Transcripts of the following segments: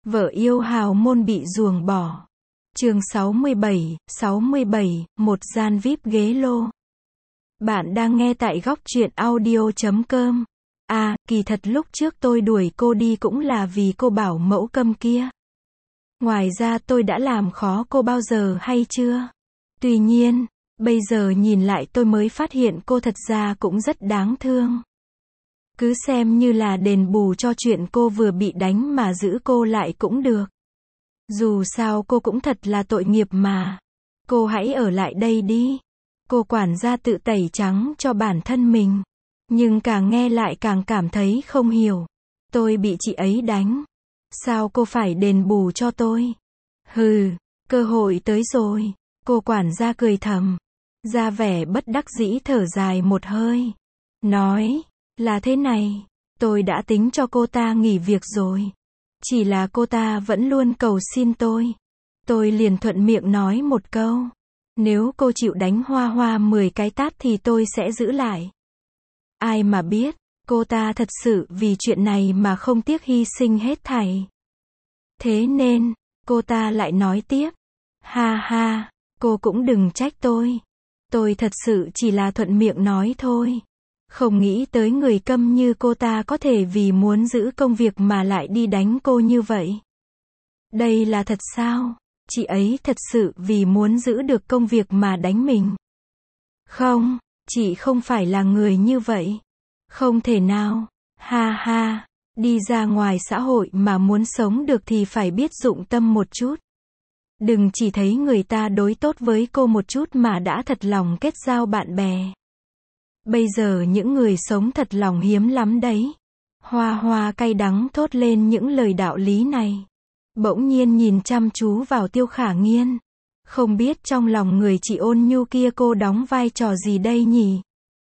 Vợ yêu hào môn bị ruồng bỏ. Chương 67, một gian VIP ghế lô. Bạn đang nghe tại góc truyện audio.com. À, kỳ thật lúc trước tôi đuổi cô đi cũng là vì cô bảo mẫu Câm kia. Ngoài ra tôi đã làm khó cô bao giờ hay chưa? Tuy nhiên, bây giờ nhìn lại tôi mới phát hiện cô thật ra cũng rất đáng thương. Cứ xem như là đền bù cho chuyện cô vừa bị đánh mà giữ cô lại cũng được. Dù sao cô cũng thật là tội nghiệp mà. Cô hãy ở lại đây đi. Cô quản gia tự tẩy trắng cho bản thân mình. Nhưng càng nghe lại càng cảm thấy không hiểu. Tôi bị chị ấy đánh. Sao cô phải đền bù cho tôi? Hừ, cơ hội tới rồi. Cô quản gia cười thầm. Ra vẻ bất đắc dĩ thở dài một hơi. Nói, là thế này. Tôi đã tính cho cô ta nghỉ việc rồi. Chỉ là cô ta vẫn luôn cầu xin tôi. Tôi liền thuận miệng nói một câu. Nếu cô chịu đánh Hoa Hoa 10 cái tát thì tôi sẽ giữ lại. Ai mà biết, cô ta thật sự vì chuyện này mà không tiếc hy sinh hết thảy. Thế nên, cô ta lại nói tiếp. Ha ha, cô cũng đừng trách tôi. Tôi thật sự chỉ là thuận miệng nói thôi. Không nghĩ tới người Câm như cô ta có thể vì muốn giữ công việc mà lại đi đánh cô như vậy. Đây là thật sao? Chị ấy thật sự vì muốn giữ được công việc mà đánh mình. Không, chị không phải là người như vậy. Không thể nào. Ha ha, đi ra ngoài xã hội mà muốn sống được thì phải biết dụng tâm một chút. Đừng chỉ thấy người ta đối tốt với cô một chút mà đã thật lòng kết giao bạn bè. Bây giờ những người sống thật lòng hiếm lắm đấy. Hoa Hoa cay đắng thốt lên những lời đạo lý này. Bỗng nhiên nhìn chăm chú vào Tiêu Khả Nghiên. Không biết trong lòng người chị ôn nhu kia cô đóng vai trò gì đây nhỉ?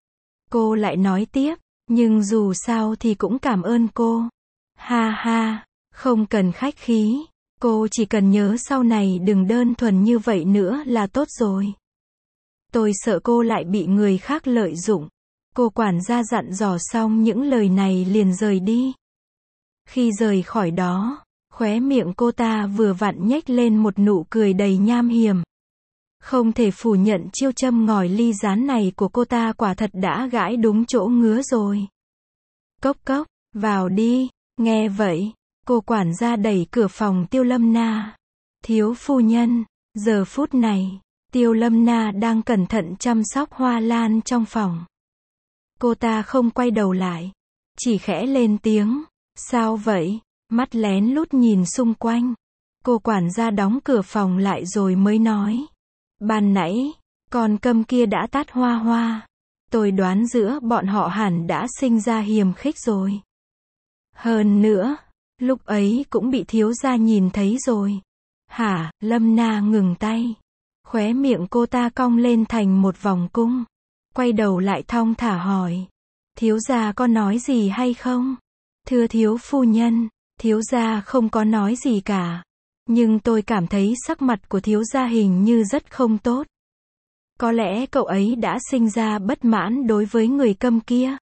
Cô lại nói tiếp, nhưng dù sao thì cũng cảm ơn cô. Ha ha, không cần khách khí. Cô chỉ cần nhớ sau này đừng đơn thuần như vậy nữa là tốt rồi. Tôi sợ cô lại bị người khác lợi dụng. Cô quản gia dặn dò xong những lời này liền rời đi. Khi rời khỏi đó, khóe miệng cô ta vừa vặn nhếch lên một nụ cười đầy nham hiểm. Không thể phủ nhận chiêu châm ngòi ly rán này của cô ta quả thật đã gãi đúng chỗ ngứa rồi. Cốc cốc, vào đi. Nghe vậy, cô quản gia đẩy cửa phòng Tiêu Lâm Na. Thiếu phu nhân, giờ phút này, Tiêu Lâm Na đang cẩn thận chăm sóc hoa lan trong phòng. Cô ta không quay đầu lại, chỉ khẽ lên tiếng. Sao vậy? Mắt lén lút nhìn xung quanh. Cô quản gia đóng cửa phòng lại rồi mới nói. Ban nãy, con Câm kia đã tát Hoa Hoa. Tôi đoán giữa bọn họ hẳn đã sinh ra hiềm khích rồi. Hơn nữa, lúc ấy cũng bị thiếu gia nhìn thấy rồi. Hả? Lâm Na ngừng tay. Khóe miệng cô ta cong lên thành một vòng cung. Quay đầu lại thong thả hỏi. Thiếu gia có nói gì hay không? Thưa thiếu phu nhân, thiếu gia không có nói gì cả. Nhưng tôi cảm thấy sắc mặt của thiếu gia hình như rất không tốt. Có lẽ cậu ấy đã sinh ra bất mãn đối với người Câm kia.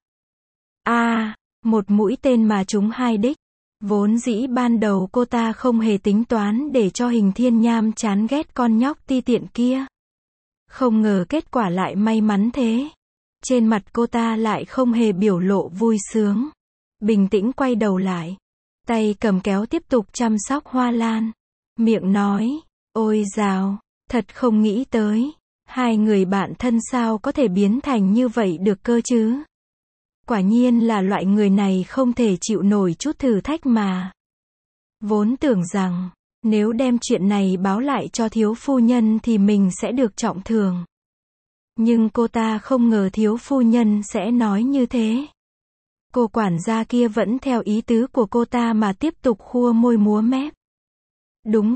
À, một mũi tên mà trúng hai đích. Vốn dĩ ban đầu cô ta không hề tính toán để cho Hình Thiên Nham chán ghét con nhóc ti tiện kia. Không ngờ kết quả lại may mắn thế. Trên mặt cô ta lại không hề biểu lộ vui sướng. Bình tĩnh quay đầu lại. Tay cầm kéo tiếp tục chăm sóc hoa lan. Miệng nói, ôi dào, thật không nghĩ tới. Hai người bạn thân sao có thể biến thành như vậy được cơ chứ? Quả nhiên là loại người này không thể chịu nổi chút thử thách mà. Vốn tưởng rằng, nếu đem chuyện này báo lại cho thiếu phu nhân thì mình sẽ được trọng thưởng. Nhưng cô ta không ngờ thiếu phu nhân sẽ nói như thế. Cô quản gia kia vẫn theo ý tứ của cô ta mà tiếp tục khua môi múa mép. Đúng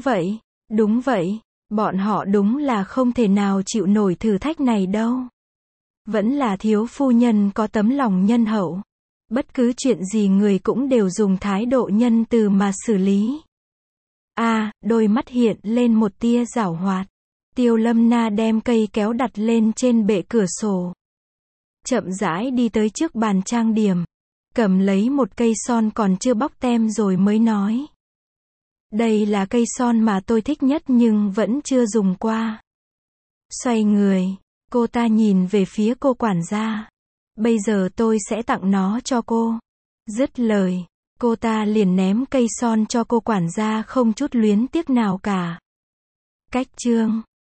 vậy, bọn họ đúng là không thể nào chịu nổi thử thách này đâu. Vẫn là thiếu phu nhân có tấm lòng nhân hậu. Bất cứ chuyện gì người cũng đều dùng thái độ nhân từ mà xử lý. À, đôi mắt hiện lên một tia giảo hoạt. Tiêu Lâm Na đem cây kéo đặt lên trên bệ cửa sổ. Chậm rãi đi tới trước bàn trang điểm. Cầm lấy một cây son còn chưa bóc tem rồi mới nói. Đây là cây son mà tôi thích nhất nhưng vẫn chưa dùng qua. Xoay người, cô ta nhìn về phía cô quản gia. Bây giờ tôi sẽ tặng nó cho cô. Dứt lời, cô ta liền ném cây son cho cô quản gia không chút luyến tiếc nào cả. Cách chương